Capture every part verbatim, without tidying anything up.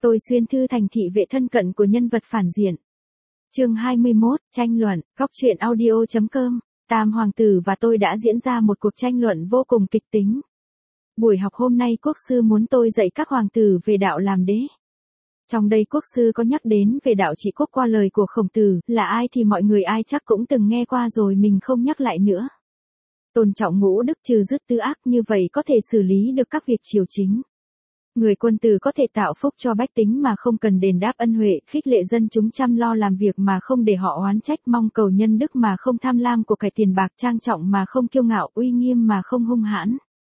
Tôi xuyên thư thành thị vệ thân cận của nhân vật phản diện. Chương hai mươi mốt, tranh luận, góc truyện audio chấm com. Tam hoàng tử và tôi đã diễn ra một cuộc tranh luận vô cùng kịch tính. Buổi học hôm nay quốc sư muốn tôi dạy các hoàng tử về đạo làm đế. Trong đây quốc sư có nhắc đến về đạo trị quốc qua lời của Khổng Tử, là ai thì mọi người ai chắc cũng từng nghe qua rồi, mình không nhắc lại nữa. Tôn trọng ngũ đức, trừ dứt tứ ác, như vậy có thể xử lý được các việc triều chính. Người quân tử có thể tạo phúc cho bách tính mà không cần đền đáp ân huệ, khích lệ dân chúng chăm lo làm việc mà không để họ oán trách, mong cầu nhân đức mà không tham lam của cải tiền bạc, trang trọng mà không kiêu ngạo, uy nghiêm mà không hung hãn.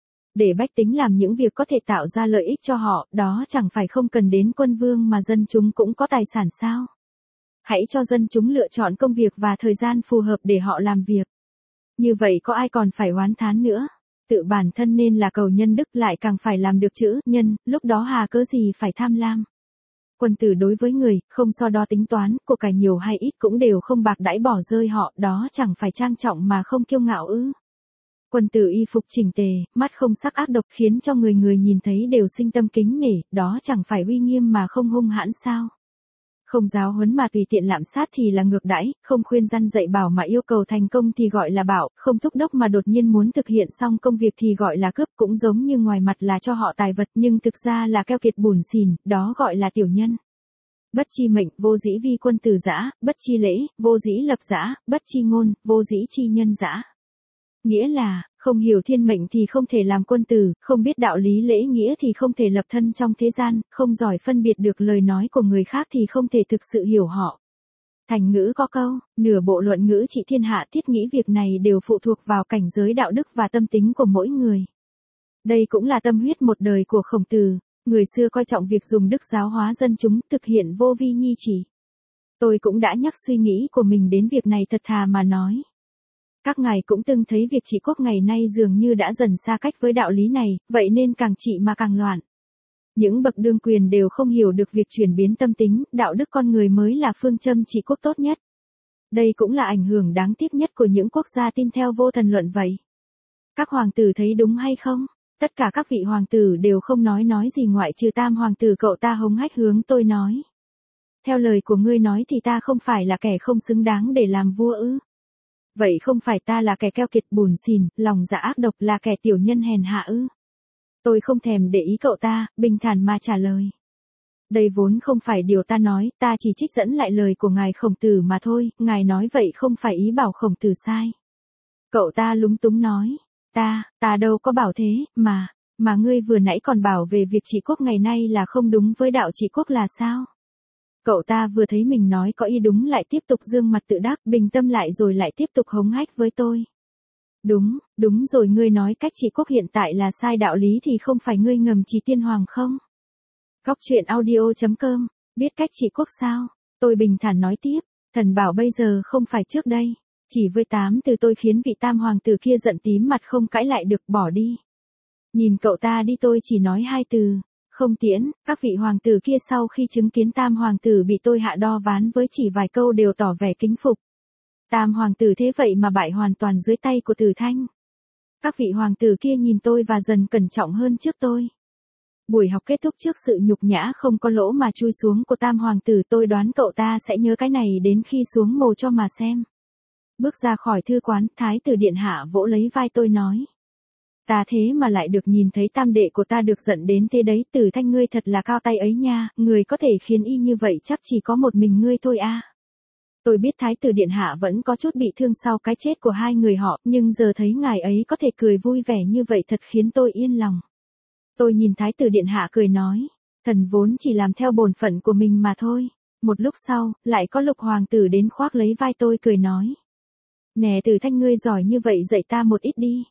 Để bách tính làm những việc có thể tạo ra lợi ích cho họ, đó chẳng phải không cần đến quân vương mà dân chúng cũng có tài sản sao? Hãy cho dân chúng lựa chọn công việc và thời gian phù hợp để họ làm việc. Như vậy có ai còn phải oán thán nữa? Tự bản thân nên là cầu nhân đức, lại càng phải làm được chữ nhân, lúc đó hà cớ gì phải tham lam. Quân tử đối với người, không so đo tính toán, của cải nhiều hay ít cũng đều không bạc đãi bỏ rơi họ, đó chẳng phải trang trọng mà không kiêu ngạo ư? Quân tử y phục chỉnh tề, mắt không sắc ác độc, khiến cho người người nhìn thấy đều sinh tâm kính nể, đó chẳng phải uy nghiêm mà không hung hãn sao? Không giáo huấn mà tùy tiện lạm sát thì là ngược đãi, không khuyên răn dạy bảo mà yêu cầu thành công thì gọi là bảo, không thúc đốc mà đột nhiên muốn thực hiện xong công việc thì gọi là cướp, cũng giống như ngoài mặt là cho họ tài vật nhưng thực ra là keo kiệt bủn xỉn, đó gọi là tiểu nhân. Bất chi mệnh, vô dĩ vi quân tử dã, bất chi lễ, vô dĩ lập dã, bất chi ngôn, vô dĩ chi nhân dã. Nghĩa là, không hiểu thiên mệnh thì không thể làm quân tử, không biết đạo lý lễ nghĩa thì không thể lập thân trong thế gian, không giỏi phân biệt được lời nói của người khác thì không thể thực sự hiểu họ. Thành ngữ có câu, nửa bộ luận ngữ trị thiên hạ, thiết nghĩ việc này đều phụ thuộc vào cảnh giới đạo đức và tâm tính của mỗi người. Đây cũng là tâm huyết một đời của Khổng Tử, người xưa coi trọng việc dùng đức giáo hóa dân chúng, thực hiện vô vi nhi chỉ. Tôi cũng đã nhắc suy nghĩ của mình đến việc này thật thà mà nói. Các ngài cũng từng thấy việc trị quốc ngày nay dường như đã dần xa cách với đạo lý này, vậy nên càng trị mà càng loạn. Những bậc đương quyền đều không hiểu được việc chuyển biến tâm tính, đạo đức con người mới là phương châm trị quốc tốt nhất. Đây cũng là ảnh hưởng đáng tiếc nhất của những quốc gia tin theo vô thần luận vậy. Các hoàng tử thấy đúng hay không? Tất cả các vị hoàng tử đều không nói nói gì ngoại trừ tam hoàng tử cậu ta hống hách hướng tôi nói. Theo lời của ngươi nói thì ta không phải là kẻ không xứng đáng để làm vua ư? Vậy không phải ta là kẻ keo kiệt bủn xỉn, lòng dạ ác độc, là kẻ tiểu nhân hèn hạ ư? Tôi không thèm để ý cậu ta, bình thản mà trả lời. Đây vốn không phải điều ta nói, ta chỉ trích dẫn lại lời của ngài Khổng Tử mà thôi, ngài nói vậy không phải ý bảo Khổng Tử sai. Cậu ta lúng túng nói, ta, ta đâu có bảo thế, mà, mà ngươi vừa nãy còn bảo về việc trị quốc ngày nay là không đúng với đạo trị quốc là sao? Cậu ta vừa thấy mình nói có ý đúng lại tiếp tục dương mặt tự đắc, bình tâm lại rồi lại tiếp tục hống hách với tôi. Đúng, đúng rồi, ngươi nói cách trị quốc hiện tại là sai đạo lý thì không phải ngươi ngầm trì tiên hoàng không? Góc truyện audio chấm com, biết cách trị quốc sao? Tôi bình thản nói tiếp, thần bảo bây giờ không phải trước đây, chỉ với tám từ tôi khiến vị tam hoàng tử kia giận tím mặt không cãi lại được, bỏ đi. Nhìn cậu ta đi, tôi chỉ nói hai từ. Không tiễn. Các vị hoàng tử kia sau khi chứng kiến tam hoàng tử bị tôi hạ đo ván với chỉ vài câu đều tỏ vẻ kính phục. Tam hoàng tử thế vậy mà bại hoàn toàn dưới tay của Tử Thanh. Các vị hoàng tử kia nhìn tôi và dần cẩn trọng hơn trước tôi. Buổi học kết thúc trước sự nhục nhã không có lỗ mà chui xuống của tam hoàng tử, tôi đoán cậu ta sẽ nhớ cái này đến khi xuống mồ cho mà xem. Bước ra khỏi thư quán, thái tử điện hạ vỗ lấy vai tôi nói. Ta thế mà lại được nhìn thấy tam đệ của ta được giận đến thế đấy, Tử Thanh ngươi thật là cao tay ấy nha, người có thể khiến y như vậy chắc chỉ có một mình ngươi thôi a. Tôi biết thái tử điện hạ vẫn có chút bị thương sau cái chết của hai người họ, nhưng giờ thấy ngài ấy có thể cười vui vẻ như vậy thật khiến tôi yên lòng. Tôi nhìn thái tử điện hạ cười nói, thần vốn chỉ làm theo bổn phận của mình mà thôi. Một lúc sau, lại có Lục hoàng tử đến khoác lấy vai tôi cười nói. Nè Tử Thanh ngươi giỏi như vậy dạy ta một ít đi.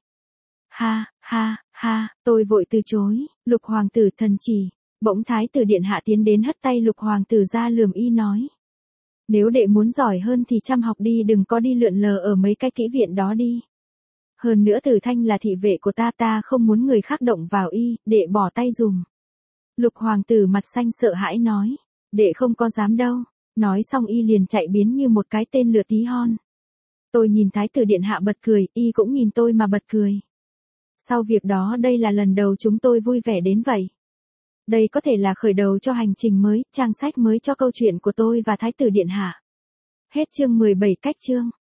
Ha, ha, ha, tôi vội từ chối, Lục hoàng tử thần chỉ. Bỗng thái tử điện hạ tiến đến hất tay Lục hoàng tử ra lườm y nói. Nếu đệ muốn giỏi hơn thì chăm học đi, đừng có đi lượn lờ ở mấy cái kỹ viện đó đi. Hơn nữa Tử Thanh là thị vệ của ta, ta không muốn người khác động vào y, đệ bỏ tay dùm. Lục hoàng tử mặt xanh sợ hãi nói, đệ không có dám đâu. Nói xong y liền chạy biến như một cái tên lửa tí hon. Tôi nhìn thái tử điện hạ bật cười, y cũng nhìn tôi mà bật cười. Sau việc đó đây là lần đầu chúng tôi vui vẻ đến vậy. Đây có thể là khởi đầu cho hành trình mới, trang sách mới cho câu chuyện của tôi và Thái tử Điện Hạ. Hết chương mười bảy. Cách chương